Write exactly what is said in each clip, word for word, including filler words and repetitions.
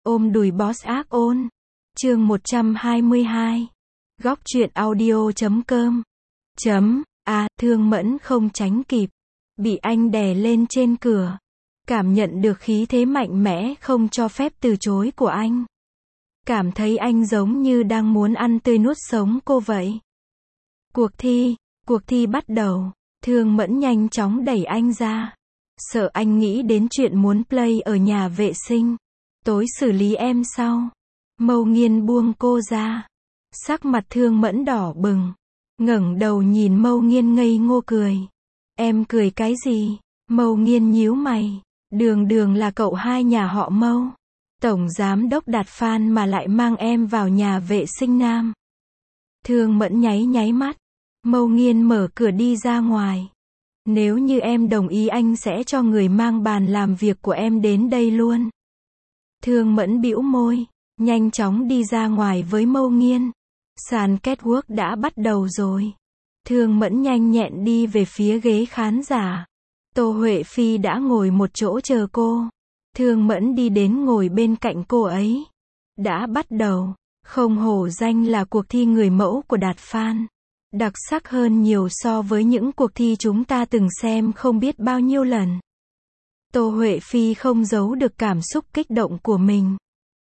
Ôm đùi boss ác ôn. Chương một trăm hai mươi hai. Góc truyện audio chấm com. Chấm. À, Thương Mẫn không tránh kịp. Bị anh đè lên trên cửa. Cảm nhận được khí thế mạnh mẽ không cho phép từ chối của anh. Cảm thấy anh giống như đang muốn ăn tươi nuốt sống cô vậy. Cuộc thi. Cuộc thi bắt đầu. Thương Mẫn nhanh chóng đẩy anh ra. Sợ anh nghĩ đến chuyện muốn play ở nhà vệ sinh. Tối xử lý em sau. Mâu Nghiên buông cô ra. Sắc mặt Thương Mẫn đỏ bừng. Ngẩng đầu nhìn Mâu Nghiên ngây ngô cười. Em cười cái gì? Mâu Nghiên nhíu mày. Đường đường là cậu hai nhà họ Mâu. Tổng giám đốc Đạt Phan mà lại mang em vào nhà vệ sinh nam. Thương Mẫn nháy nháy mắt. Mâu Nghiên mở cửa đi ra ngoài. Nếu như em đồng ý anh sẽ cho người mang bàn làm việc của em đến đây luôn. Thương Mẫn bĩu môi, nhanh chóng đi ra ngoài với Mâu Nghiên. Sàn catwalk đã bắt đầu rồi. Thương Mẫn nhanh nhẹn đi về phía ghế khán giả. Tô Huệ Phi đã ngồi một chỗ chờ cô. Thương Mẫn đi đến ngồi bên cạnh cô ấy. Đã bắt đầu. Không hổ danh là cuộc thi người mẫu của Đạt Phan. Đặc sắc hơn nhiều so với những cuộc thi chúng ta từng xem không biết bao nhiêu lần. Tô Huệ Phi không giấu được cảm xúc kích động của mình.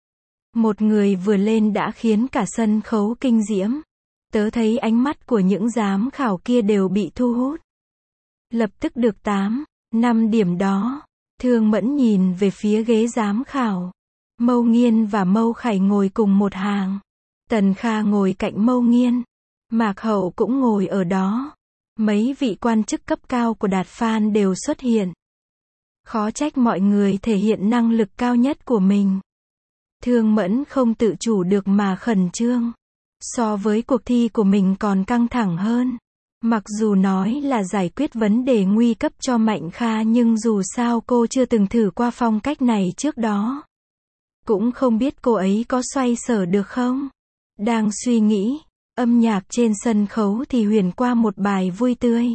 Một người vừa lên đã khiến cả sân khấu kinh diễm. Tớ thấy ánh mắt của những giám khảo kia đều bị thu hút. Lập tức được tám, năm điểm đó. Thương Mẫn nhìn về phía ghế giám khảo. Mâu Nghiên và Mâu Khải ngồi cùng một hàng. Tần Kha ngồi cạnh Mâu Nghiên. Mạc Hậu cũng ngồi ở đó. Mấy vị quan chức cấp cao của Đạt Phan đều xuất hiện. Khó trách mọi người thể hiện năng lực cao nhất của mình. Thương Mẫn không tự chủ được mà khẩn trương. So với cuộc thi của mình còn căng thẳng hơn. Mặc dù nói là giải quyết vấn đề nguy cấp cho Mạnh Kha nhưng dù sao cô chưa từng thử qua phong cách này trước đó. Cũng không biết cô ấy có xoay sở được không? Đang suy nghĩ. Âm nhạc trên sân khấu thì huyền qua một bài vui tươi.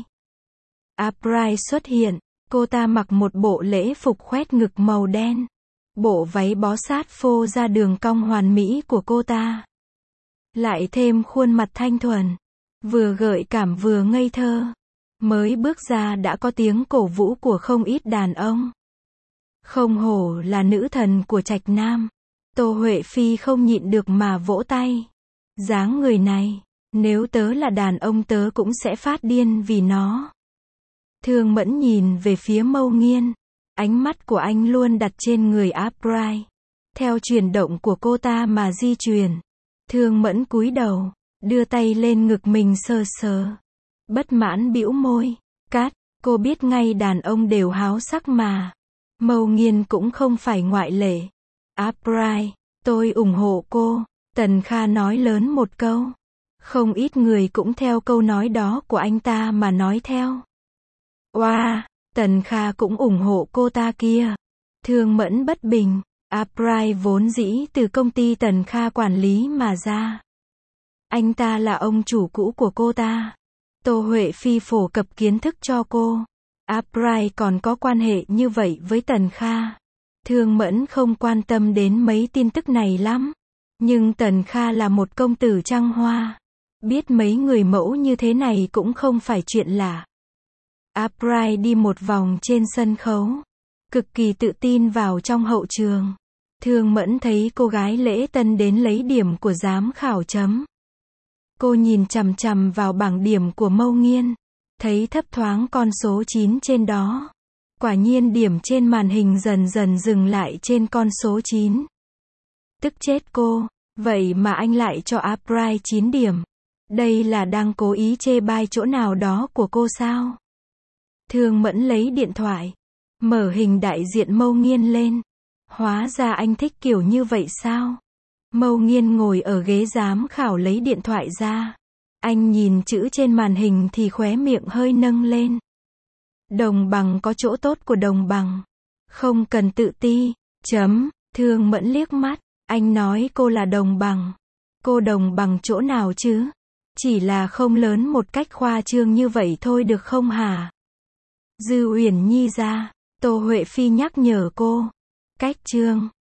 April xuất hiện, cô ta mặc một bộ lễ phục khoét ngực màu đen. Bộ váy bó sát phô ra đường cong hoàn mỹ của cô ta. Lại thêm khuôn mặt thanh thuần, vừa gợi cảm vừa ngây thơ. Mới bước ra đã có tiếng cổ vũ của không ít đàn ông. Không hổ là nữ thần của Trạch Nam. Tô Huệ Phi không nhịn được mà vỗ tay. Dáng người này, nếu tớ là đàn ông tớ cũng sẽ phát điên vì nó. Thương Mẫn nhìn về phía Mâu Nghiên. Ánh mắt của anh luôn đặt trên người April. Theo chuyển động của cô ta mà di chuyển. Thương Mẫn cúi đầu, đưa tay lên ngực mình sờ sờ. Bất mãn bĩu môi. Cát, cô biết ngay đàn ông đều háo sắc mà. Mâu Nghiên cũng không phải ngoại lệ. April, tôi ủng hộ cô. Tần Kha nói lớn một câu. Không ít người cũng theo câu nói đó của anh ta mà nói theo. Oa, wow, Tần Kha cũng ủng hộ cô ta kia. Thương Mẫn bất bình. April vốn dĩ từ công ty Tần Kha quản lý mà ra. Anh ta là ông chủ cũ của cô ta. Tô Huệ Phi phổ cập kiến thức cho cô. April còn có quan hệ như vậy với Tần Kha. Thương Mẫn không quan tâm đến mấy tin tức này lắm. Nhưng Tần Kha là một công tử trăng hoa. Biết mấy người mẫu như thế này cũng không phải chuyện lạ. April đi một vòng trên sân khấu. Cực kỳ tự tin vào trong hậu trường. Thương Mẫn thấy cô gái lễ tân đến lấy điểm của giám khảo chấm. Cô nhìn chằm chằm vào bảng điểm của Mâu Nghiên. Thấy thấp thoáng con số chín trên đó. Quả nhiên điểm trên màn hình dần dần dừng lại trên con số chín. Tức chết cô. Vậy mà anh lại cho April chín điểm. Đây là đang cố ý chê bai chỗ nào đó của cô sao? Thương Mẫn lấy điện thoại. Mở hình đại diện Mâu Nghiên lên. Hóa ra anh thích kiểu như vậy sao? Mâu Nghiên ngồi ở ghế giám khảo lấy điện thoại ra. Anh nhìn chữ trên màn hình thì khóe miệng hơi nâng lên. Đồng bằng có chỗ tốt của đồng bằng. Không cần tự ti. Chấm. Thương Mẫn liếc mắt. Anh nói cô là đồng bằng. Cô đồng bằng chỗ nào chứ? Chỉ là không lớn một cách khoa trương như vậy thôi được không hả? Dư Uyển Nhi ra. Tô Huệ Phi nhắc nhở cô. Cách trương.